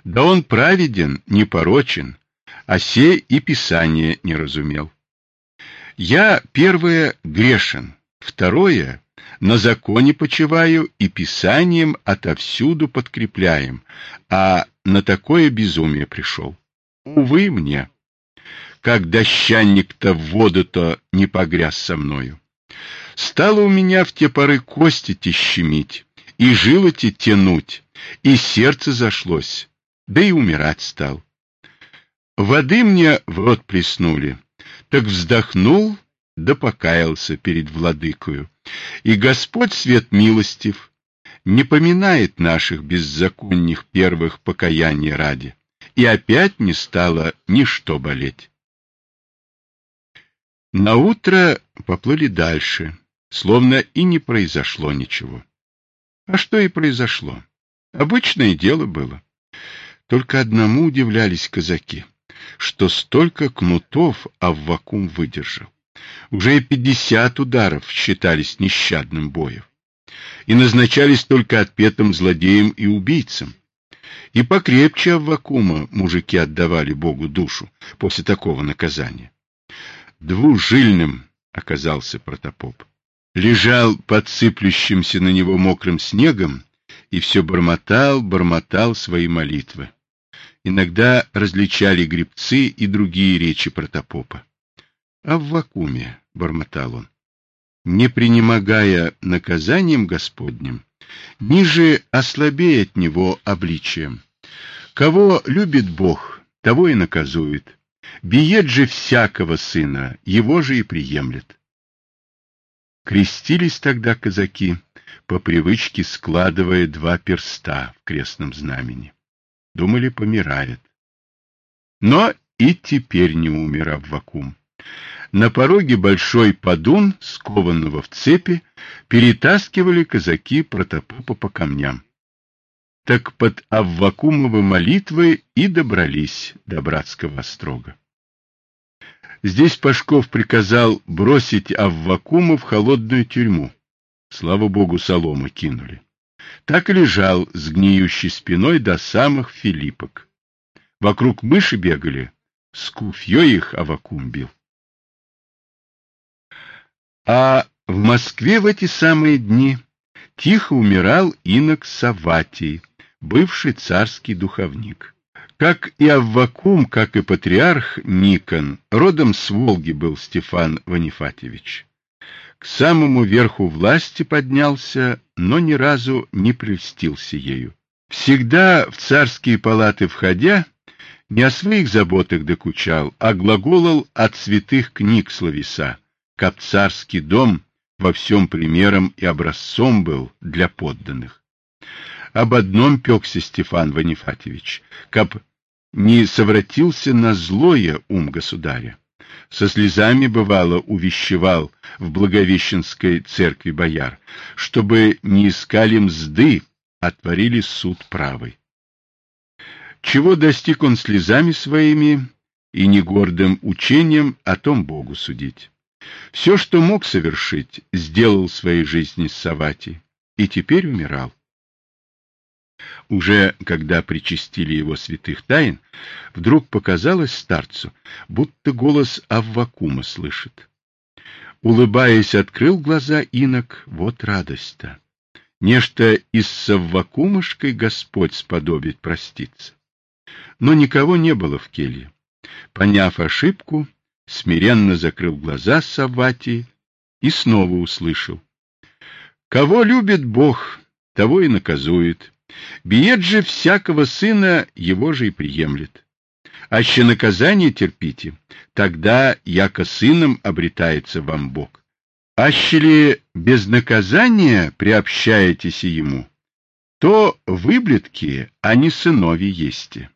Да он праведен, непорочен, а се и Писание не разумел. Я, первое, грешен, второе, на законе почиваю и Писанием отовсюду подкрепляем, а на такое безумие пришел. Увы мне, как дощанник-то в воду-то не погряз со мною. Стало у меня в те поры кости щемить, и жилоти тянуть, и сердце зашлось, да и умирать стал. Воды мне в рот плеснули, так вздохнул, да покаялся перед владыкою. И Господь свет милостив, не поминает наших беззаконных первых покаяний ради, и опять не стало ничто болеть. Наутро поплыли дальше, словно и не произошло ничего. А что и произошло? Обычное дело было. Только одному удивлялись казаки, что столько кнутов Аввакум выдержал. Уже и 50 ударов считались нещадным боем, и назначались только отпетым злодеям и убийцам. И покрепче Аввакума мужики отдавали Богу душу после такого наказания. Двужильным оказался протопоп. Лежал под сыплющимся на него мокрым снегом и все бормотал свои молитвы. Иногда различали гребцы и другие речи протопопа. «Аввакуме», — бормотал он, — «не пренемогая наказанием Господним, ниже ослабей от него обличием. Кого любит Бог, того и наказует. Биет же всякого сына, его же и приемлет». Крестились тогда казаки, по привычке складывая 2 перста в крестном знамени. Думали, помирает. Но и теперь не умер Аввакум. На пороге большой подун, скованного в цепи, перетаскивали казаки протопопа по камням. Так под Аввакумовы молитвы и добрались до братского острога. Здесь Пашков приказал бросить Аввакума в холодную тюрьму. Слава богу, соломы кинули. Так и лежал с гниющей спиной до самых Филиппок. Вокруг мыши бегали, с куфьей их Аввакум бил. А в Москве в эти самые дни тихо умирал инок Савватий, бывший царский духовник. Как и Аввакум, как и патриарх Никон, родом с Волги был Стефан Ванифатьевич. К самому верху власти поднялся, но ни разу не прельстился ею. Всегда в царские палаты входя, не о своих заботах докучал, а глаголал от святых книг словеса, как царский дом во всем примером и образцом был для подданных. Об одном пекся Стефан Ванифатьевич, как не совратился на злое ум государя. Со слезами, бывало, увещевал в Благовещенской церкви бояр, чтобы не искали мзды, а творили суд правый. Чего достиг он слезами своими и негордым учением, о том Богу судить. Все, что мог совершить, сделал в своей жизни Савватий, и теперь умирал. Уже когда причастили его святых тайн, вдруг показалось старцу, будто голос Аввакума слышит. Улыбаясь, открыл глаза инок, вот радость-то. Нечто и с Аввакумушкой Господь сподобит проститься. Но никого не было в келье. Поняв ошибку, смиренно закрыл глаза Савватий и снова услышал. Кого любит Бог, того и наказует. Биет же всякого сына, его же и приемлет. Аще наказание терпите, тогда яко сыном обретается вам Бог. Аще ли без наказания приобщаетесь ему, то выблетки, а не сынови есте.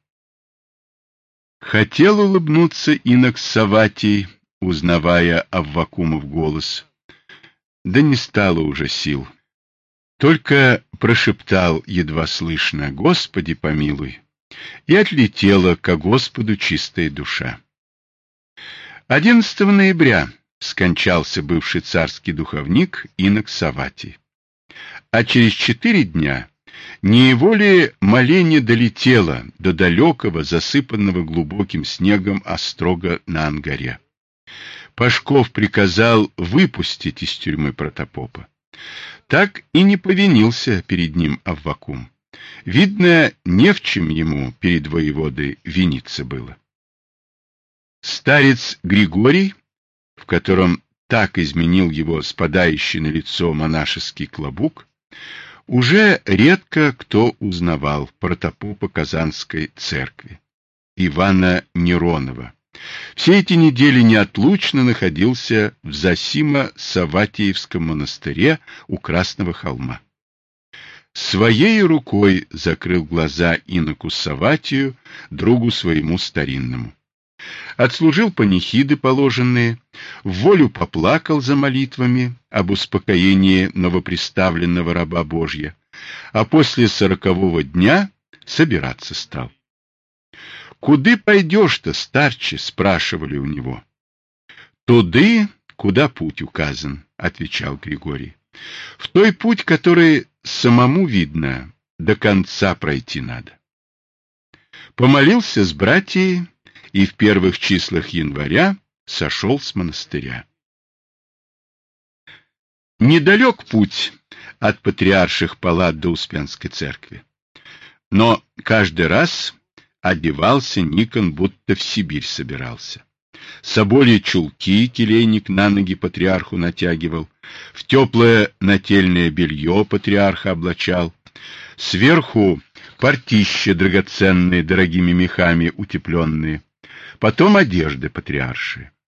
Хотел улыбнуться инок Савватий, узнавая Аввакумов голос, да не стало уже сил. Только прошептал едва слышно: «Господи, помилуй!» и отлетела ко Господу чистая душа. 11 ноября скончался бывший царский духовник инок Савватий, а через 4 дня Не его ли моление долетело до далекого, засыпанного глубоким снегом острога на Ангаре? Пашков приказал выпустить из тюрьмы протопопа. Так и не повинился перед ним Аввакум. Видно, не в чем ему перед воеводой виниться было. Старец Григорий, в котором так изменил его спадающий на лицо монашеский клобук, уже редко кто узнавал протопопа Казанской церкви, Ивана Неронова. Все эти недели неотлучно находился в Зосимо-Савватиевском монастыре у Красного холма. Своей рукой закрыл глаза иноку Савватию, другу своему старинному. Отслужил панихиды положенные, в волю поплакал за молитвами об успокоении новоприставленного раба Божья, а после 40-го дня собираться стал. «Куды пойдешь-то, старче?» — спрашивали у него. «Туды, куда путь указан», — отвечал Григорий. «В той путь, который самому видно, до конца пройти надо». Помолился с братьями и в первых числах января сошел с монастыря. Недалек путь от Патриарших палат до Успенской церкви, но каждый раз одевался Никон, будто в Сибирь собирался. Собольи чулки келейник на ноги патриарху натягивал, в теплое нательное белье патриарха облачал, сверху портища драгоценные, дорогими мехами утепленные, потом одежды патриарши.